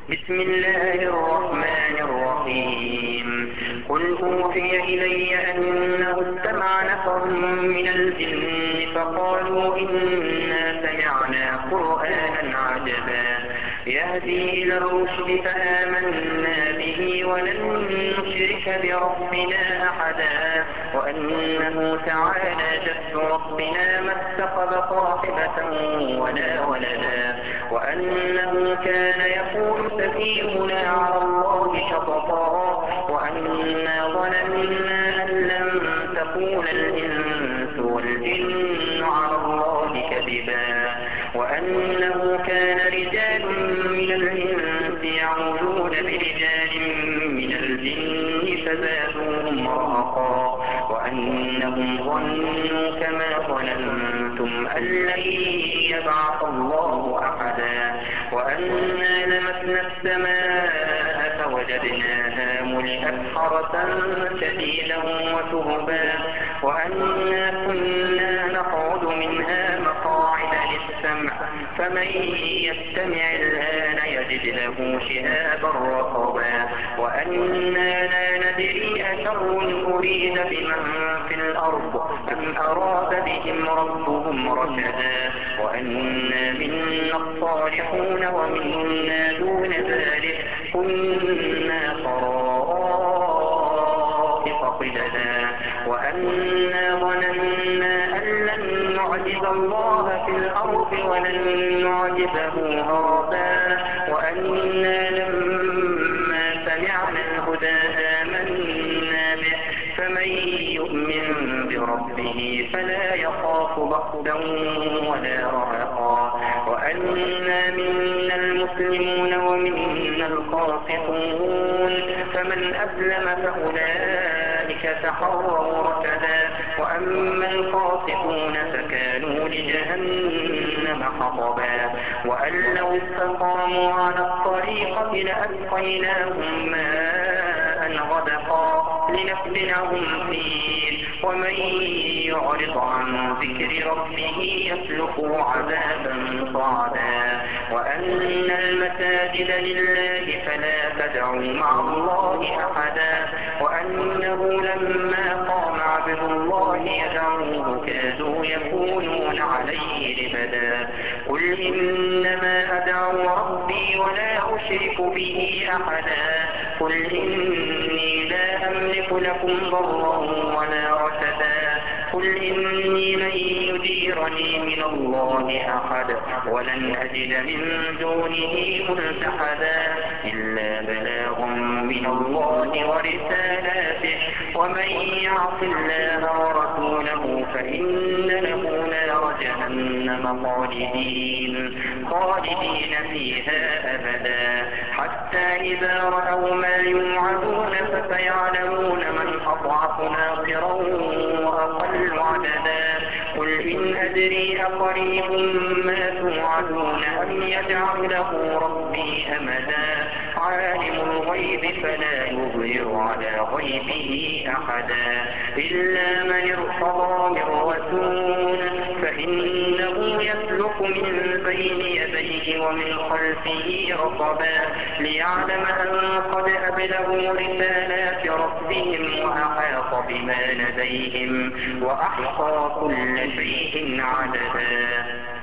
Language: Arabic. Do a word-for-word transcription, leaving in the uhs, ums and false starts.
بسم الله الرحمن الرحيم قل أوحي إلي أنه استمع نفر من الجن فقالوا إنا سمعنا قرآنا عجبا يهدي إلى الرشد فآمنا به ولن نشرك بربنا أحدا وأنه تعالى جد ربنا ما اتخذ صاحبة ولا ولدا وأنه كان يقول سفيهنا على الله شططا وأنا ظننا أن لن تقول الإنس والجن على الله كذبا وأنه كان رجال من الإنس يعوذون برجال من الجن فزادوهم رهقا وأنهم ظنوا كما ظننتم أن لن يبعث الله أحدا وأنا لمسنا السماء فوجدناها ملئت حرسا شديدا وشهبا وأنا كنا نقعد منها مقاعد للسمع فمن يستمع الآن يجد له شهابا رقبا وأنا لا ندري أشر أريد بمن في الأرض أم أراد بهم ربهم رشدا وأنا منا الصالحون ومنا دون ذلك كنا طرائق قددا وأنا ظننا أن لن نعجز الله في الأرض ولن نعجزه هربا وأنا لما سمعنا الهدى آمنا به فمن يؤمن بربه فلا يخاف بخسا ولا رهقا وأنا منا المسلمون ومنا القاسطون فمن أسلم فأولئك تحروا رشدا وأما القاسطون فكانوا لجهنم حطبا وأن لو استقاموا على الطريقة لأسقيناهم ماء غدقا لنفتنهم فيه ومن يعرض عن ذكر ربه يسلكه عذابا صعدا وأن المساجد لله فلا تدعوا مع الله أحدا وأنه لما قام عبد الله يدعوه كادوا يكونون عليه لبدا قل إنما أدعو ربي ولا أشرك به أحدا قل إني لا أملك لكم ضرا ولا رشدا قل إني لن يجيرني من الله أحد ولن أجد من دونه ملتحدا إلا بلاغ من الله ورسالاته ومن يعص الله ورسوله فإن له نار جهنم خالدين خالدين فيها أبدا حتى إذا رأوا ما يوعدون فسيعلمون من أضعف ناصرا وأقل عددا قل إن أدري أقريب ما توعدون أم يجعل له ربي أمدا عالم الغيب فلا يظهر على غيبه أحدا إلا من ارتضى من رسول فإنه يسلك من بين يديه ومن خلفه رصدا ليعلم أن قد أبلغوا رسالات ربهم وأحاط بما لديهم وأحصى كل شيء عددا